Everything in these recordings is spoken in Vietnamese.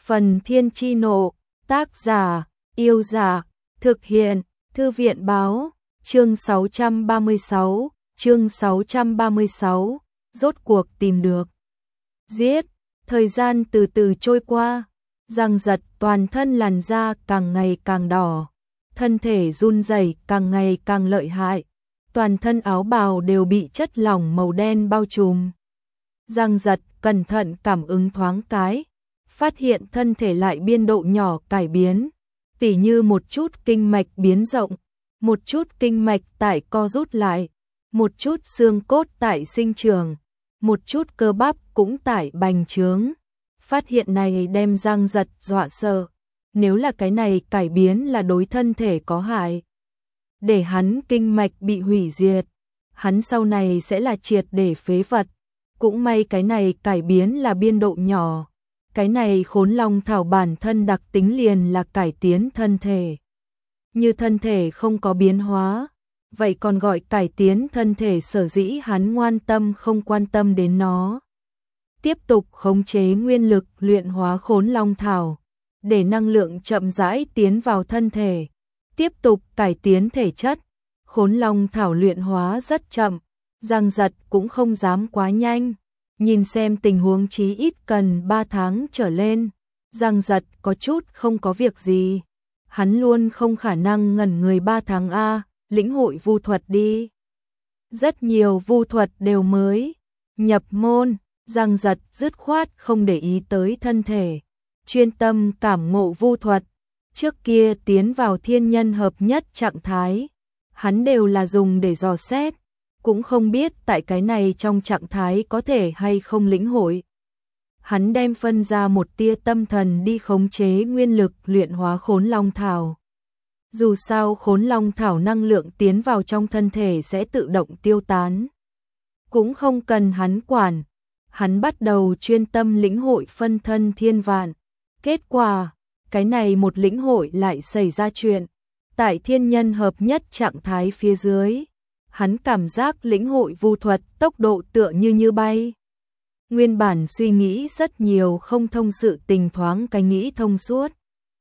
Phần Thiên Chi Nộ, tác giả, Yêu Dạ, thực hiện, Thư viện Báo, chương 636, rốt cuộc tìm được. Giết, thời gian từ từ trôi qua, Giang Giật toàn thân làn da càng ngày càng đỏ, thân thể run rẩy càng ngày càng lợi hại, toàn thân áo bào đều bị chất lỏng màu đen bao trùm. Giang Giật cẩn thận cảm ứng thoáng cái, phát hiện thân thể lại biên độ nhỏ cải biến, tỉ như một chút kinh mạch biến rộng, một chút kinh mạch tại co rút lại, một chút xương cốt tại sinh trưởng, một chút cơ bắp cũng tại bành trướng. Phát hiện này đem Giang Giật dọa sợ, nếu là cái này cải biến là đối thân thể có hại, để hắn kinh mạch bị hủy diệt, hắn sau này sẽ là triệt để phế vật. Cũng may cái này cải biến là biên độ nhỏ, cái này Khốn Long Thảo bản thân đặc tính liền là cải tiến thân thể. Như thân thể không có biến hóa, vậy còn gọi cải tiến thân thể, sở dĩ hắn ngoan tâm không quan tâm đến nó. Tiếp tục khống chế nguyên lực luyện hóa Khốn Long Thảo, để năng lượng chậm rãi tiến vào thân thể, tiếp tục cải tiến thể chất. Khốn Long Thảo luyện hóa rất chậm, Giang Giật cũng không dám quá nhanh, nhìn xem tình huống chí ít cần 3 tháng trở lên. Giang Giật có chút không có việc gì, hắn luôn không khả năng ngẩn người 3 tháng a, lĩnh hội vu thuật đi. Rất nhiều vu thuật đều mới nhập môn, Giang Giật dứt khoát không để ý tới thân thể, chuyên tâm cảm ngộ vu thuật. Trước kia tiến vào thiên nhân hợp nhất trạng thái, hắn đều là dùng để dò xét, cũng không biết tại cái này trong trạng thái có thể hay không lĩnh hội. Hắn đem phân ra một tia tâm thần đi khống chế nguyên lực luyện hóa Khốn Long Thảo. Dù sao Khốn Long Thảo năng lượng tiến vào trong thân thể sẽ tự động tiêu tán, cũng không cần hắn quản. Hắn bắt đầu chuyên tâm lĩnh hội phân thân thiên vạn. Kết quả, cái này một lĩnh hội lại xảy ra chuyện. Tại thiên nhân hợp nhất trạng thái phía dưới, hắn cảm giác lĩnh hội vu thuật tốc độ tựa như bay. Nguyên bản suy nghĩ rất nhiều không thông sự tình thoáng cái nghĩ thông suốt.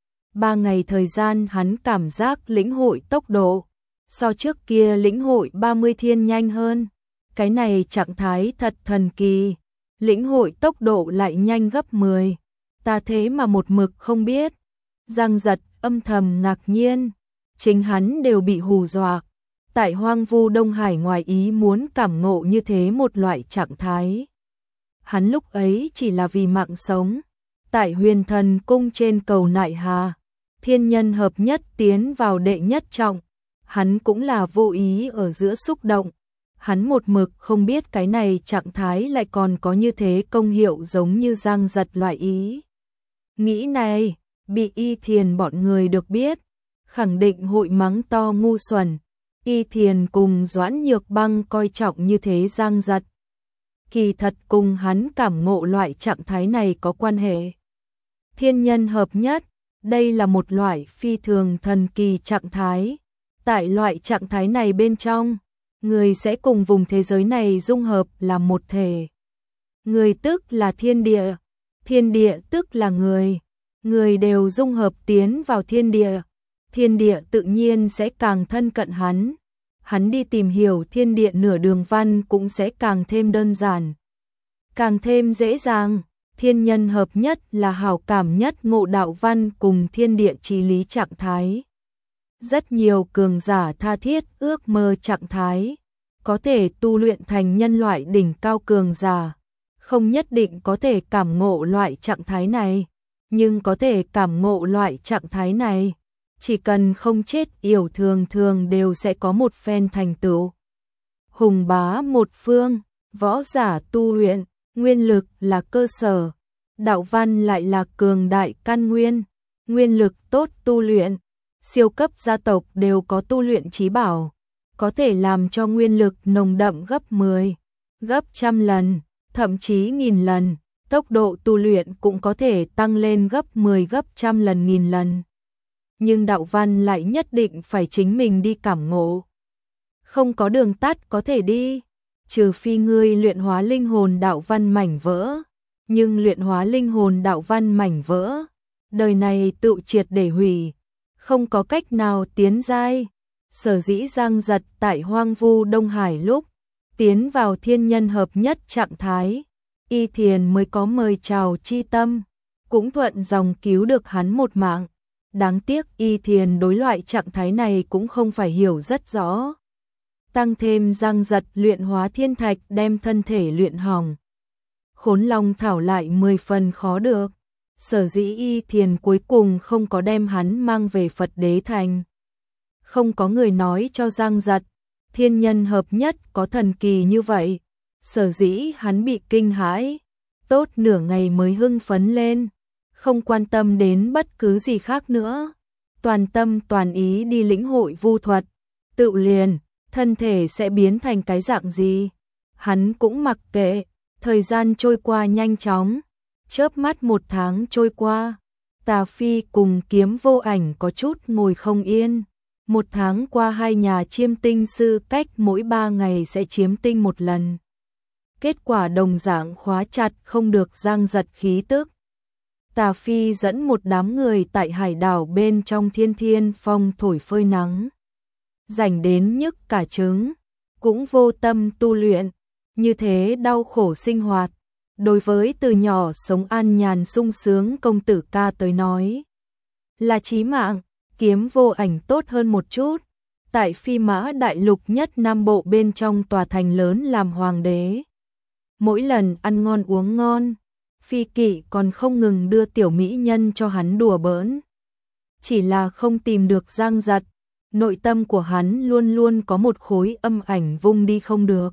3 ngày thời gian hắn cảm giác lĩnh hội tốc độ so trước kia lĩnh hội 30 thiên nhanh hơn. Cái này trạng thái thật thần kỳ, lĩnh hội tốc độ lại nhanh gấp 10. Ta thế mà một mực không biết. Giang Giật âm thầm ngạc nhiên, chính hắn đều bị hù dọa. Tại hoang vu Đông Hải ngoài ý muốn cảm ngộ như thế một loại trạng thái. Hắn lúc ấy chỉ là vì mạng sống. Tại Huyền Thần Cung trên cầu Nại Hà, thiên nhân hợp nhất tiến vào đệ nhất trọng, hắn cũng là vô ý ở giữa xúc động. Hắn một mực không biết cái này trạng thái lại còn có như thế công hiệu giống như Giang Giật loại ý. Nghĩ này, bị Y Thiền bọn người được biết, khẳng định hội mắng to ngu xuẩn. Y Thiền cùng Doãn Nhược Băng coi trọng như thế Giang Giật, kỳ thật cùng hắn cảm ngộ loại trạng thái này có quan hệ. Thiên nhân hợp nhất, đây là một loại phi thường thần kỳ trạng thái. Tại loại trạng thái này bên trong, người sẽ cùng vùng thế giới này dung hợp làm một thể. Người tức là thiên địa tức là người đều dung hợp tiến vào thiên địa tự nhiên sẽ càng thân cận hắn. Hắn đi tìm hiểu thiên địa nửa đường văn cũng sẽ càng thêm đơn giản, càng thêm dễ dàng. Thiên nhân hợp nhất là hảo cảm nhất ngộ đạo văn cùng thiên địa chí lý trạng thái. Rất nhiều cường giả tha thiết ước mơ trạng thái, có thể tu luyện thành nhân loại đỉnh cao cường giả, không nhất định có thể cảm ngộ loại trạng thái này, nhưng có thể cảm ngộ loại trạng thái này, chỉ cần không chết yểu thường thường đều sẽ có một phen thành tựu. Hùng bá một phương, võ giả tu luyện, nguyên lực là cơ sở, đạo văn lại là cường đại căn nguyên, nguyên lực tốt tu luyện. Siêu cấp gia tộc đều có tu luyện chí bảo, có thể làm cho nguyên lực nồng đậm gấp 10, gấp trăm lần, thậm chí nghìn lần. Tốc độ tu luyện cũng có thể tăng lên gấp 10 gấp trăm lần nghìn lần. Nhưng đạo văn lại nhất định phải chính mình đi cảm ngộ. Không có đường tắt có thể đi, trừ phi ngươi luyện hóa linh hồn đạo văn mảnh vỡ. Nhưng luyện hóa linh hồn đạo văn mảnh vỡ, đời này tự triệt để hủy, không có cách nào tiến giai. Sở dĩ Giang Giật tại hoang vu Đông Hải lúc tiến vào thiên nhân hợp nhất trạng thái, Y Thiền mới có mời chào chi tâm, cũng thuận dòng cứu được hắn một mạng. Đáng tiếc Y Thiền đối loại trạng thái này cũng không phải hiểu rất rõ. Tăng thêm Giang Giật luyện hóa thiên thạch đem thân thể luyện hỏng. Khốn Long thảo lại 10 phần khó được. Sở dĩ Y Thiền cuối cùng không có đem hắn mang về Phật Đế Thành. Không có người nói cho Giang Giật, thiên nhân hợp nhất có thần kỳ như vậy. Sở dĩ hắn bị kinh hãi, tốt nửa ngày mới hưng phấn lên, không quan tâm đến bất cứ gì khác nữa. Toàn tâm toàn ý đi lĩnh hội vu thuật, tự liền, thân thể sẽ biến thành cái dạng gì. Hắn cũng mặc kệ, thời gian trôi qua nhanh chóng, chớp mắt 1 tháng trôi qua. Tà Phi cùng Kiếm Vô Ảnh có chút ngồi không yên. 1 tháng qua hai nhà chiêm tinh sư cách mỗi 3 ngày sẽ chiếm tinh một lần. Kết quả đồng dạng khóa chặt không được Giang Giật khí tức. Tà Phi dẫn một đám người tại hải đảo bên trong Thiên Thiên Phong thổi phơi nắng. Rảnh đến nhức cả trứng, cũng vô tâm tu luyện, như thế đau khổ sinh hoạt. Đối với từ nhỏ sống an nhàn sung sướng công tử ca tới nói là chí mạng. Kiếm Vô Ảnh tốt hơn một chút, tại Phi Mã Đại Lục nhất Nam Bộ bên trong tòa thành lớn làm hoàng đế. Mỗi lần ăn ngon uống ngon, Phi Kỵ còn không ngừng đưa tiểu mỹ nhân cho hắn đùa bỡn. Chỉ là không tìm được Giang Giật, nội tâm của hắn luôn luôn có một khối âm ảnh vung đi không được.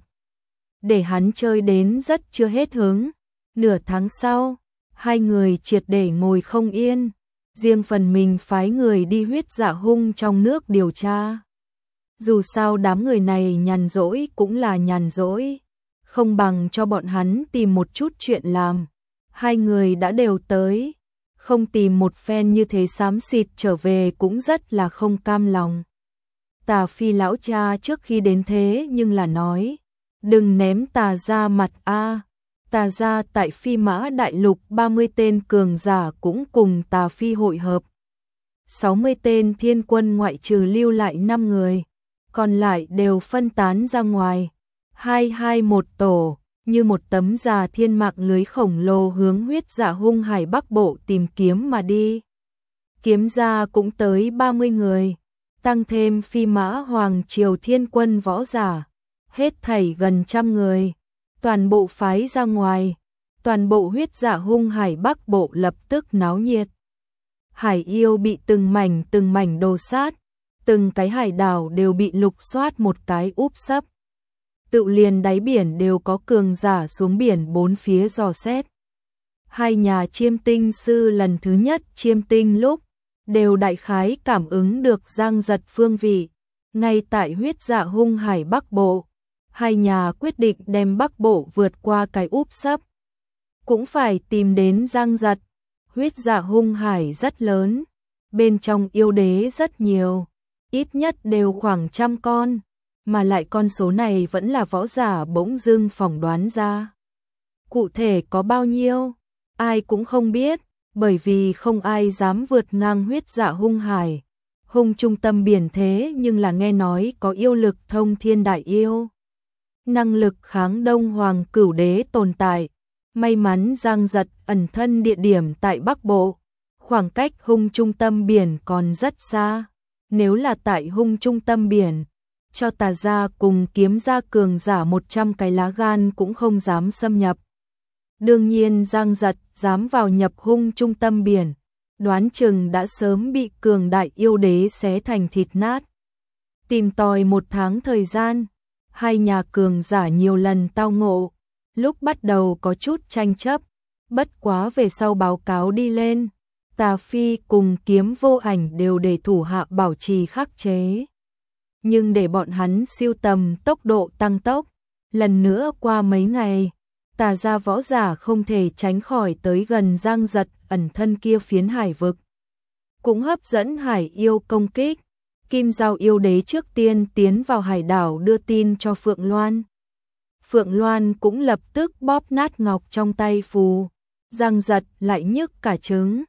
Để hắn chơi đến rất chưa hết hứng. Nửa tháng sau, hai người triệt để ngồi không yên. Riêng phần mình phái người đi Huyết Dạ Hung trong nước điều tra. Dù sao đám người này nhàn rỗi cũng là nhàn rỗi, không bằng cho bọn hắn tìm một chút chuyện làm. Hai người đã đều tới, không tìm một phen như thế xám xịt trở về cũng rất là không cam lòng. Tà Phi lão cha trước khi đến thế nhưng là nói, đừng ném Tà ra mặt a. Tà gia tại Phi Mã Đại Lục 30 tên cường giả cũng cùng Tà Phi hội hợp. 60 tên thiên quân ngoại trừ lưu lại 5 người, còn lại đều phân tán ra ngoài. 221 tổ, như một tấm già thiên mạng lưới khổng lồ hướng Huyết Dạ Hung Hải Bắc Bộ tìm kiếm mà đi. Kiếm gia cũng tới 30 người, tăng thêm Phi Mã Hoàng Triều thiên quân võ giả, hết thảy gần 100 người. Toàn bộ phái ra ngoài, toàn bộ Huyết Dạ Hung Hải Bắc Bộ lập tức náo nhiệt. Hải yêu bị từng mảnh đồ sát, từng cái hải đảo đều bị lục soát một cái úp sấp. Tự liền đáy biển đều có cường giả xuống biển bốn phía dò xét. Hai nhà chiêm tinh sư lần thứ nhất chiêm tinh lúc, đều đại khái cảm ứng được Giang Giật phương vị, ngay tại Huyết Dạ Hung Hải Bắc Bộ. Hai nhà quyết định đem Bắc Bộ vượt qua cái úp sấp. Cũng phải tìm đến Giang Giật. Huyết Dạ Hung Hải rất lớn, bên trong yêu đế rất nhiều, ít nhất đều khoảng 100 con, mà lại con số này vẫn là võ giả bỗng dưng phỏng đoán ra. Cụ thể có bao nhiêu, ai cũng không biết, bởi vì không ai dám vượt ngang Huyết Dạ Hung Hải. Hung trung tâm biển thế nhưng là nghe nói có yêu lực thông thiên đại yêu. Năng lực kháng Đông Hoàng Cửu Đế tồn tại. May mắn Giang Giật ẩn thân địa điểm tại Bắc Bộ, khoảng cách hung trung tâm biển còn rất xa. Nếu là tại hung trung tâm biển, cho Tà gia cùng Kiếm gia cường giả 100 cái lá gan cũng không dám xâm nhập. Đương nhiên Giang Giật dám vào nhập hung trung tâm biển, đoán chừng đã sớm bị cường đại yêu đế xé thành thịt nát. Tìm tòi 1 tháng thời gian, hai nhà cường giả nhiều lần tao ngộ, lúc bắt đầu có chút tranh chấp, bất quá về sau báo cáo đi lên, Tà Phi cùng Kiếm Vô Ảnh đều để thủ hạ bảo trì khắc chế. Nhưng để bọn hắn siêu tầm tốc độ tăng tốc, lần nữa qua mấy ngày, Tà gia võ giả không thể tránh khỏi tới gần Giang Giật ẩn thân kia phiến hải vực. Cũng hấp dẫn hải yêu công kích. Kim Giao yêu đế trước tiên tiến vào hải đảo đưa tin cho Phượng Loan. Phượng Loan cũng lập tức bóp nát ngọc trong tay phù. Giang Giật lại nhức cả trứng.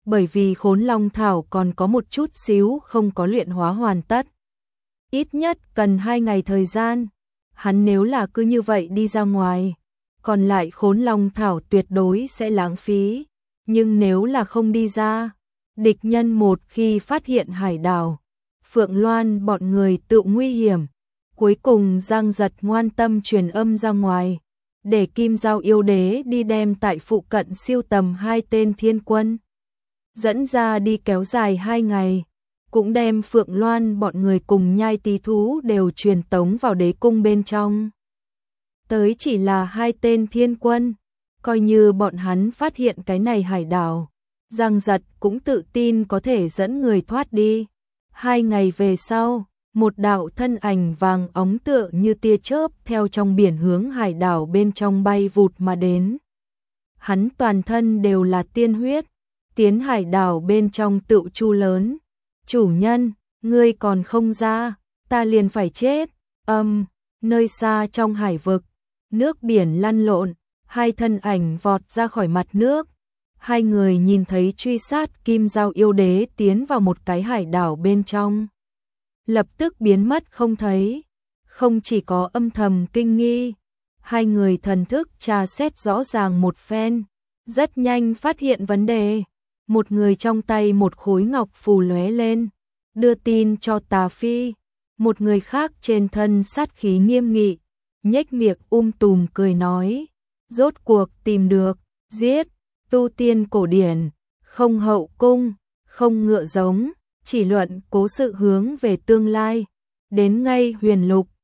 bởi vì Khốn Long Thảo còn có một chút xíu không có luyện hóa hoàn tất. Ít nhất cần 2 ngày thời gian. Hắn nếu là cứ như vậy đi ra ngoài, còn lại Khốn Long Thảo tuyệt đối sẽ lãng phí. Nhưng nếu là không đi ra, địch nhân một khi phát hiện hải đảo, Phượng Loan bọn người tự nguy hiểm. Cuối cùng Giang Giật ngoan tâm truyền âm ra ngoài, để Kim Giao yêu đế đi đem tại phụ cận siêu tầm 2 tên thiên quân. Dẫn ra đi kéo dài 2 ngày, cũng đem Phượng Loan bọn người cùng nhai tí thú đều truyền tống vào đế cung bên trong. Tới chỉ là 2 tên thiên quân, coi như bọn hắn phát hiện cái này hải đảo, Giang Giật cũng tự tin có thể dẫn người thoát đi. 2 ngày về sau, một đạo thân ảnh vàng óng tựa như tia chớp theo trong biển hướng hải đảo bên trong bay vụt mà đến. Hắn toàn thân đều là tiên huyết, tiến hải đảo bên trong tựu chu lớn. Chủ nhân, ngươi còn không ra, ta liền phải chết. Nơi xa trong hải vực, nước biển lăn lộn, 2 thân ảnh vọt ra khỏi mặt nước. 2 người nhìn thấy truy sát Kim Giao yêu đế tiến vào một cái hải đảo bên trong, lập tức biến mất không thấy. Không chỉ có âm thầm kinh nghi, 2 người thần thức tra xét rõ ràng một phen, rất nhanh phát hiện vấn đề. Một người trong tay một khối ngọc phù lóe lên, đưa tin cho Tà Phi. Một người khác trên thân sát khí nghiêm nghị, nhếch miệng tùm cười nói, rốt cuộc tìm được, giết, tu tiên cổ điển, không hậu cung, không ngựa giống, chỉ luận cố sự hướng về tương lai, đến ngay huyền lục,